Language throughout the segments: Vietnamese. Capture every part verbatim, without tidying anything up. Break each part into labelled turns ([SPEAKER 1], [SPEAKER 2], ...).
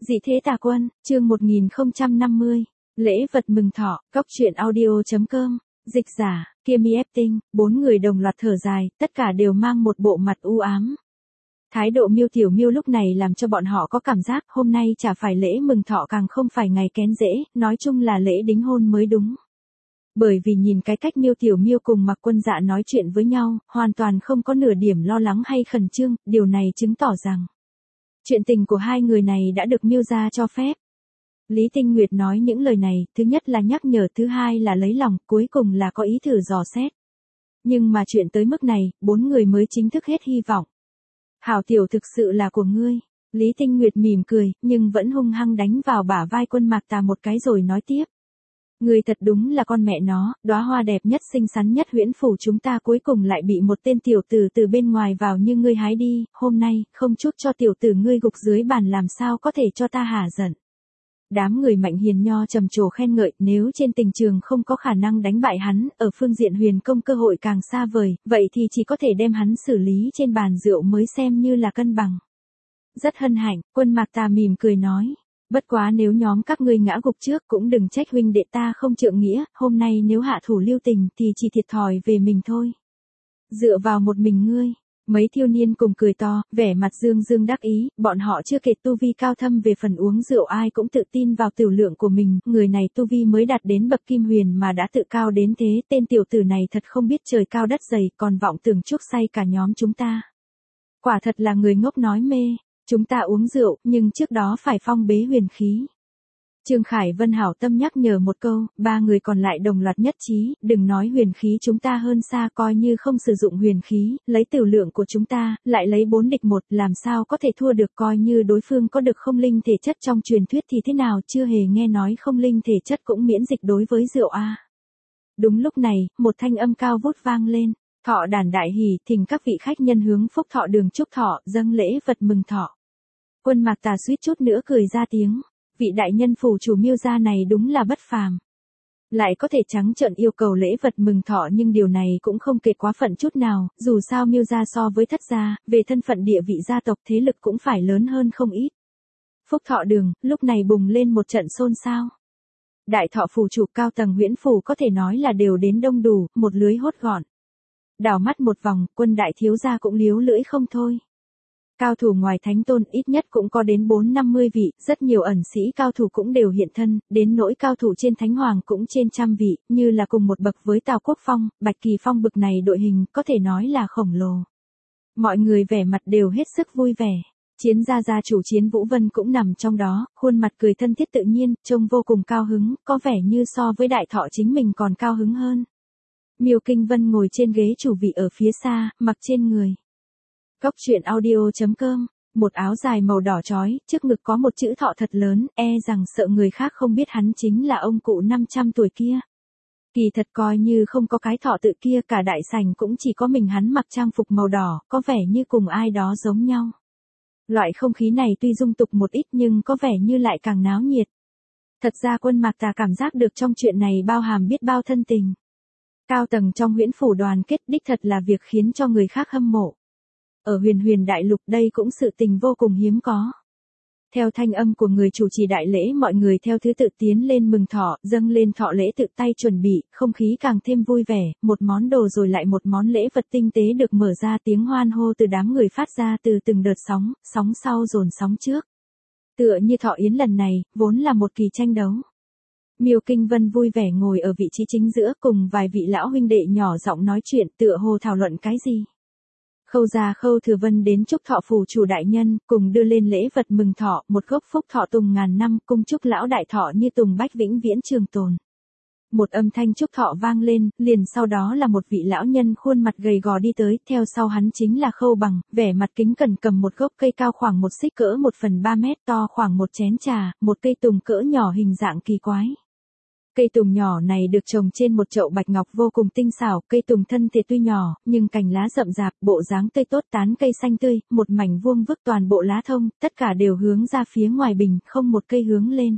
[SPEAKER 1] Dị thế tà quân, chương một nghìn không trăm năm mươi. Lễ vật mừng thọ, góc truyện audio chấm com. Dịch giả, Kiêm Y Tinh, bốn người đồng loạt thở dài, tất cả đều mang một bộ mặt u ám. Thái độ Miêu Tiểu Miêu lúc này làm cho bọn họ có cảm giác hôm nay chả phải lễ mừng thọ càng không phải ngày kén rễ, nói chung là lễ đính hôn mới đúng. Bởi vì nhìn cái cách Miêu Tiểu Miêu cùng Mạc Quân Dạ nói chuyện với nhau, hoàn toàn không có nửa điểm lo lắng hay khẩn trương, điều này chứng tỏ rằng chuyện tình của hai người này đã được Miêu gia cho phép. Lý Tinh Nguyệt nói những lời này, thứ nhất là nhắc nhở, thứ hai là lấy lòng, cuối cùng là có ý thử dò xét. Nhưng mà chuyện tới mức này, bốn người mới chính thức hết hy vọng. Hảo tiểu thực sự là của ngươi. Lý Tinh Nguyệt mỉm cười, nhưng vẫn hung hăng đánh vào bả vai Quân Mạc Tà một cái rồi nói tiếp. Ngươi thật đúng là con mẹ nó, đóa hoa đẹp nhất xinh xắn nhất huyễn phủ chúng ta cuối cùng lại bị một tên tiểu tử từ bên ngoài vào như ngươi hái đi, hôm nay, không chút cho tiểu tử ngươi gục dưới bàn làm sao có thể cho ta hả giận. Đám người Mạnh Hiền Nho trầm trồ khen ngợi, nếu trên tình trường không có khả năng đánh bại hắn, ở phương diện huyền công cơ hội càng xa vời, vậy thì chỉ có thể đem hắn xử lý trên bàn rượu mới xem như là cân bằng. Rất hân hạnh, Quân Mạc Tà mỉm cười nói. Bất quá nếu nhóm các ngươi ngã gục trước cũng đừng trách huynh đệ ta không trượng nghĩa, hôm nay nếu hạ thủ lưu tình thì chỉ thiệt thòi về mình thôi. Dựa vào một mình ngươi, mấy thiếu niên cùng cười to, vẻ mặt dương dương đắc ý, bọn họ chưa kể tu vi cao thâm về phần uống rượu ai cũng tự tin vào tiểu lượng của mình, người này tu vi mới đạt đến bậc kim huyền mà đã tự cao đến thế, tên tiểu tử này thật không biết trời cao đất dày, còn vọng tưởng chuốc say cả nhóm chúng ta. Quả thật là người ngốc nói mê. Chúng ta uống rượu, nhưng trước đó phải phong bế huyền khí. Trương Khải Vân hảo tâm nhắc nhở một câu, ba người còn lại đồng loạt nhất trí, đừng nói huyền khí chúng ta hơn xa coi như không sử dụng huyền khí, lấy tiểu lượng của chúng ta, lại lấy bốn địch một, làm sao có thể thua được, coi như đối phương có được không linh thể chất trong truyền thuyết thì thế nào, chưa hề nghe nói không linh thể chất cũng miễn dịch đối với rượu a. Đúng lúc này, một thanh âm cao vút vang lên. Thọ đàn đại hỷ, thỉnh các vị khách nhân hướng phúc thọ đường chúc thọ, dâng lễ vật mừng thọ. Quân Mạc Tà suýt chút nữa cười ra tiếng, vị đại nhân phủ chủ Miêu gia này đúng là bất phàm. Lại có thể trắng trợn yêu cầu lễ vật mừng thọ, nhưng điều này cũng không kể quá phận chút nào, dù sao Miêu gia so với Thất gia, về thân phận địa vị gia tộc thế lực cũng phải lớn hơn không ít. Phúc thọ đường, lúc này bùng lên một trận xôn xao. Đại thọ phủ chủ cao tầng huyễn phủ có thể nói là đều đến đông đủ, một lưới hốt gọn. Đảo mắt một vòng, Quân đại thiếu gia cũng liếu lưỡi không thôi. Cao thủ ngoài thánh tôn ít nhất cũng có đến bốn năm mươi vị, rất nhiều ẩn sĩ cao thủ cũng đều hiện thân, đến nỗi cao thủ trên thánh hoàng cũng trên trăm vị, như là cùng một bậc với Tào Quốc Phong, Bạch Kỳ Phong bực này đội hình, có thể nói là khổng lồ. Mọi người vẻ mặt đều hết sức vui vẻ. Chiến gia gia chủ Chiến Vũ Vân cũng nằm trong đó, khuôn mặt cười thân thiết tự nhiên, trông vô cùng cao hứng, có vẻ như so với đại thọ chính mình còn cao hứng hơn. Miêu Kinh Vân ngồi trên ghế chủ vị ở phía xa, mặc trên người. Góc truyện audio chấm com, một áo dài màu đỏ chói, trước ngực có một chữ thọ thật lớn, e rằng sợ người khác không biết hắn chính là ông cụ năm trăm tuổi kia. Kỳ thật coi như không có cái thọ tự kia, cả đại sảnh cũng chỉ có mình hắn mặc trang phục màu đỏ, có vẻ như cùng ai đó giống nhau. Loại không khí này tuy dung tục một ít nhưng có vẻ như lại càng náo nhiệt. Thật ra Quân Mạc Tà cảm giác được trong chuyện này bao hàm biết bao thân tình. Cao tầng trong huyễn phủ đoàn kết đích thật là việc khiến cho người khác hâm mộ. Ở huyền huyền đại lục đây cũng sự tình vô cùng hiếm có. Theo thanh âm của người chủ trì đại lễ, mọi người theo thứ tự tiến lên mừng thọ, dâng lên thọ lễ tự tay chuẩn bị, không khí càng thêm vui vẻ, một món đồ rồi lại một món lễ vật tinh tế được mở ra, tiếng hoan hô từ đám người phát ra từ từng đợt sóng, sóng sau dồn sóng trước. Tựa như thọ yến lần này, vốn là một kỳ tranh đấu. Miêu Kinh Vân vui vẻ ngồi ở vị trí chính giữa cùng vài vị lão huynh đệ nhỏ giọng nói chuyện, tựa hồ thảo luận cái gì. Khâu gia Khâu Thừa Vân đến chúc thọ phủ chủ đại nhân, cùng đưa lên lễ vật mừng thọ, một gốc phúc thọ tùng ngàn năm, cung chúc lão đại thọ như tùng bách vĩnh viễn trường tồn. Một âm thanh chúc thọ vang lên, liền sau đó là một vị lão nhân khuôn mặt gầy gò đi tới, theo sau hắn chính là Khâu Bằng, vẻ mặt kính cẩn cầm một gốc cây cao khoảng một xích cỡ một phần ba mét, to khoảng một chén trà, một cây tùng cỡ nhỏ hình dạng kỳ quái. Cây tùng nhỏ này được trồng trên một chậu bạch ngọc vô cùng tinh xảo, cây tùng thân thì tuy nhỏ, nhưng cành lá rậm rạp, bộ dáng tươi tốt, tán cây xanh tươi, một mảnh vuông vức toàn bộ lá thông, tất cả đều hướng ra phía ngoài bình, không một cây hướng lên.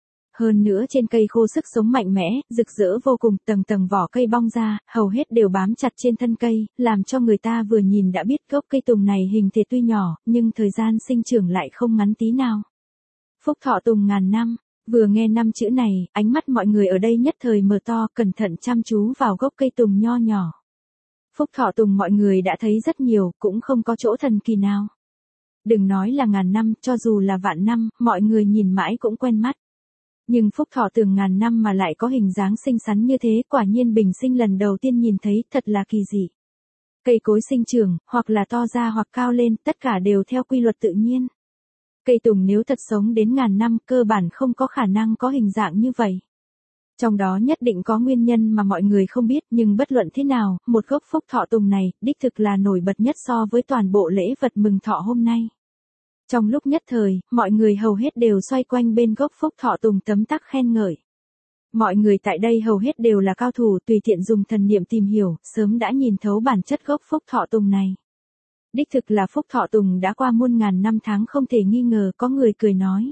[SPEAKER 1] Hơn nữa trên cây khô sức sống mạnh mẽ, rực rỡ vô cùng, tầng tầng vỏ cây bong ra, hầu hết đều bám chặt trên thân cây, làm cho người ta vừa nhìn đã biết gốc cây tùng này hình thể tuy nhỏ, nhưng thời gian sinh trưởng lại không ngắn tí nào. Phúc thọ tùng ngàn năm. Vừa nghe năm chữ này, ánh mắt mọi người ở đây nhất thời mở to, cẩn thận chăm chú vào gốc cây tùng nho nhỏ. Phúc thọ tùng mọi người đã thấy rất nhiều, cũng không có chỗ thần kỳ nào. Đừng nói là ngàn năm, cho dù là vạn năm, mọi người nhìn mãi cũng quen mắt. Nhưng phúc thọ tường ngàn năm mà lại có hình dáng xinh xắn như thế, quả nhiên bình sinh lần đầu tiên nhìn thấy, thật là kỳ dị. Cây cối sinh trưởng, hoặc là to ra hoặc cao lên, tất cả đều theo quy luật tự nhiên. Cây tùng nếu thật sống đến ngàn năm, cơ bản không có khả năng có hình dạng như vậy. Trong đó nhất định có nguyên nhân mà mọi người không biết, nhưng bất luận thế nào, một gốc phúc thọ tùng này, đích thực là nổi bật nhất so với toàn bộ lễ vật mừng thọ hôm nay. Trong lúc nhất thời, mọi người hầu hết đều xoay quanh bên gốc phúc thọ tùng tấm tắc khen ngợi. Mọi người tại đây hầu hết đều là cao thủ, tùy tiện dùng thần niệm tìm hiểu, sớm đã nhìn thấu bản chất gốc phúc thọ tùng này. Đích thực là phúc thọ tùng đã qua muôn ngàn năm tháng không thể nghi ngờ, có người cười nói.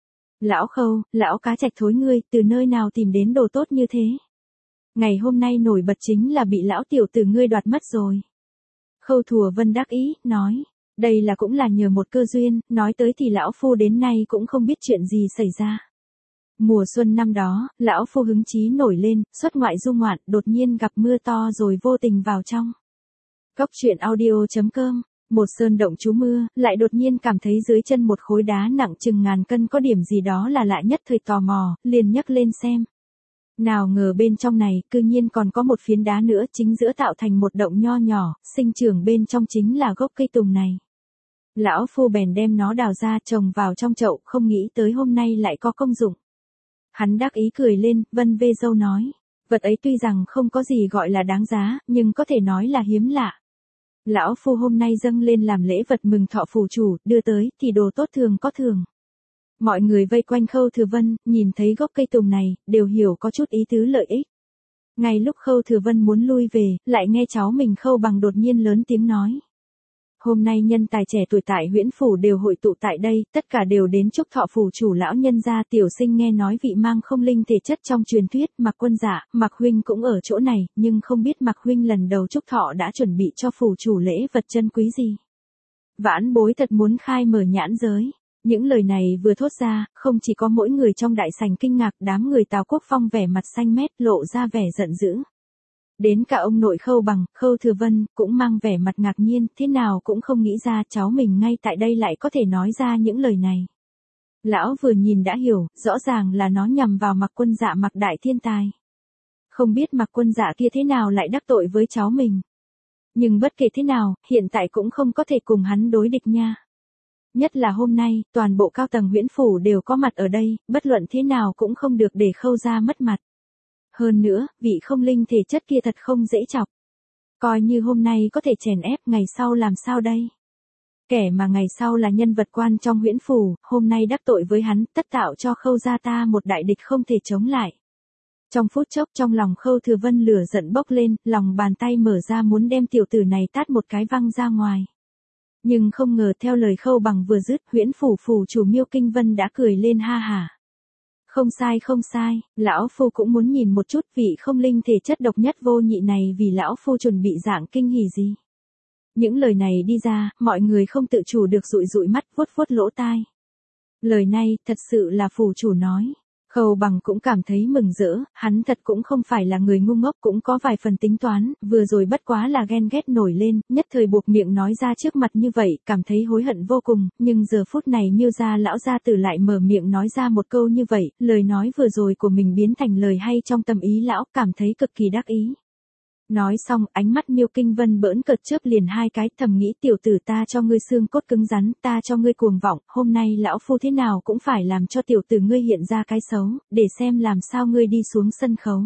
[SPEAKER 1] Lão Khâu, lão cá trạch thối ngươi, từ nơi nào tìm đến đồ tốt như thế? Ngày hôm nay nổi bật chính là bị lão tiểu tử ngươi đoạt mất rồi. Khâu Thùa Vân đắc ý, nói. Đây là cũng là nhờ một cơ duyên, nói tới thì lão phu đến nay cũng không biết chuyện gì xảy ra. Mùa xuân năm đó, lão phu hứng chí nổi lên, xuất ngoại du ngoạn, đột nhiên gặp mưa to rồi vô tình vào trong. Góc truyện audio chấm com, một sơn động trú mưa, lại đột nhiên cảm thấy dưới chân một khối đá nặng chừng ngàn cân có điểm gì đó là lạ nhất thời tò mò, liền nhấc lên xem. Nào ngờ bên trong này, cư nhiên còn có một phiến đá nữa, chính giữa tạo thành một động nho nhỏ, sinh trưởng bên trong chính là gốc cây tùng này. Lão phu bèn đem nó đào ra trồng vào trong chậu, không nghĩ tới hôm nay lại có công dụng. Hắn đắc ý cười lên, vân vê râu nói, vật ấy tuy rằng không có gì gọi là đáng giá, nhưng có thể nói là hiếm lạ. Lão phu hôm nay dâng lên làm lễ vật mừng thọ phù chủ, đưa tới, thì đồ tốt thường có thường. Mọi người vây quanh Khâu Thừa Vân, nhìn thấy gốc cây tùng này, đều hiểu có chút ý tứ lợi ích. Ngay lúc Khâu Thừa Vân muốn lui về, lại nghe cháu mình Khâu Bằng đột nhiên lớn tiếng nói. Hôm nay nhân tài trẻ tuổi tại Huyễn Phủ đều hội tụ tại đây, tất cả đều đến chúc thọ phủ chủ lão nhân gia. Tiểu sinh nghe nói vị mang không linh thể chất trong truyền thuyết, Mạc Quân Dạ, Mạc huynh cũng ở chỗ này, nhưng không biết Mạc huynh lần đầu chúc thọ đã chuẩn bị cho phủ chủ lễ vật chân quý gì. Vãn bối thật muốn khai mở nhãn giới. Những lời này vừa thốt ra, không chỉ có mỗi người trong đại sảnh kinh ngạc, đám người Tào Quốc Phong vẻ mặt xanh mét, lộ ra vẻ giận dữ. Đến cả ông nội Khâu Bằng, Khâu Thừa Vân, cũng mang vẻ mặt ngạc nhiên, thế nào cũng không nghĩ ra cháu mình ngay tại đây lại có thể nói ra những lời này. Lão vừa nhìn đã hiểu, rõ ràng là nó nhằm vào Mạc Quân Dạ, Mạc đại thiên tài. Không biết Mạc Quân Dạ kia thế nào lại đắc tội với cháu mình. Nhưng bất kể thế nào, hiện tại cũng không có thể cùng hắn đối địch nha. Nhất là hôm nay, toàn bộ cao tầng Huyễn Phủ đều có mặt ở đây, bất luận thế nào cũng không được để Khâu gia mất mặt. Hơn nữa, vị không linh thể chất kia thật không dễ chọc. Coi như hôm nay có thể chèn ép, ngày sau làm sao đây? Kẻ mà ngày sau là nhân vật quan trong Huyễn Phủ, hôm nay đắc tội với hắn, tất tạo cho Khâu gia ta một đại địch không thể chống lại. Trong phút chốc trong lòng Khâu Thừa Vân lửa giận bốc lên, lòng bàn tay mở ra muốn đem tiểu tử này tát một cái văng ra ngoài. Nhưng không ngờ theo lời Khâu Bằng vừa dứt, Huyễn Phủ phủ chủ Miêu Kinh Vân đã cười lên ha hả. Không sai không sai, lão phu cũng muốn nhìn một chút vị không linh thể chất độc nhất vô nhị này, vì lão phu chuẩn bị dạng kinh hỉ gì. Những lời này đi ra, mọi người không tự chủ được dụi dụi mắt, vuốt vuốt lỗ tai. Lời này, thật sự là phủ chủ nói. Khâu Bằng cũng cảm thấy mừng rỡ, hắn thật cũng không phải là người ngu ngốc, cũng có vài phần tính toán, vừa rồi bất quá là ghen ghét nổi lên, nhất thời buộc miệng nói ra trước mặt như vậy, cảm thấy hối hận vô cùng, nhưng giờ phút này Miêu gia lão gia tử lại mở miệng nói ra một câu như vậy, lời nói vừa rồi của mình biến thành lời hay trong tâm ý lão, cảm thấy cực kỳ đắc ý. Nói xong, ánh mắt Miêu Kinh Vân bỡn cợt chớp liền hai cái, thầm nghĩ tiểu tử ta cho ngươi xương cốt cứng rắn, ta cho ngươi cuồng vọng, hôm nay lão phu thế nào cũng phải làm cho tiểu tử ngươi hiện ra cái xấu, để xem làm sao ngươi đi xuống sân khấu.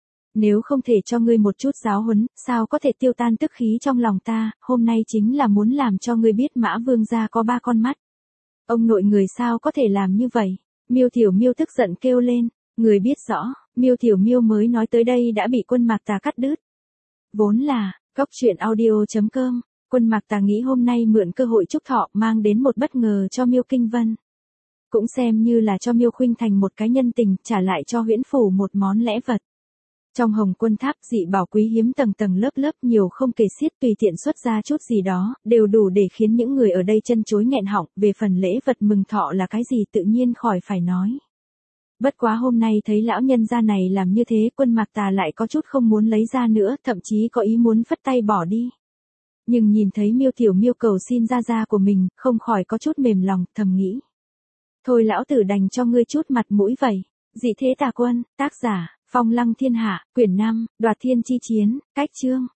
[SPEAKER 1] Nếu không thể cho ngươi một chút giáo huấn, sao có thể tiêu tan tức khí trong lòng ta, hôm nay chính là muốn làm cho ngươi biết Mã Vương gia có ba con mắt. Ông nội người sao có thể làm như vậy? Miêu Tiểu Miêu tức giận kêu lên, người biết rõ, Miêu Tiểu Miêu mới nói tới đây đã bị Quân Mạc Tà cắt đứt. Vốn là, góc truyện audio chấm com, Quân Mạc Tà nghĩ hôm nay mượn cơ hội chúc thọ mang đến một bất ngờ cho Miêu Kinh Vân. Cũng xem như là cho Miêu Khuynh Thành một cái nhân tình, trả lại cho Huyễn Phủ một món lễ vật. Trong Hồng Quân Tháp, dị bảo quý hiếm tầng tầng lớp lớp nhiều không kể xiết, tùy tiện xuất ra chút gì đó, đều đủ để khiến những người ở đây chân chối nghẹn họng. Về phần lễ vật mừng thọ là cái gì tự nhiên khỏi phải nói. Bất quá hôm nay thấy lão nhân gia này làm như thế, Quân Mạc Tà lại có chút không muốn lấy ra nữa, thậm chí có ý muốn phất tay bỏ đi. Nhưng nhìn thấy Miêu Tiểu Miêu cầu xin gia gia của mình, không khỏi có chút mềm lòng, thầm nghĩ. Thôi lão tử đành cho ngươi chút mặt mũi vậy. Dị Thế Tà Quân, tác giả, Phong Lăng Thiên Hạ, quyển năm, Đoạt Thiên Chi Chiến, cách chương.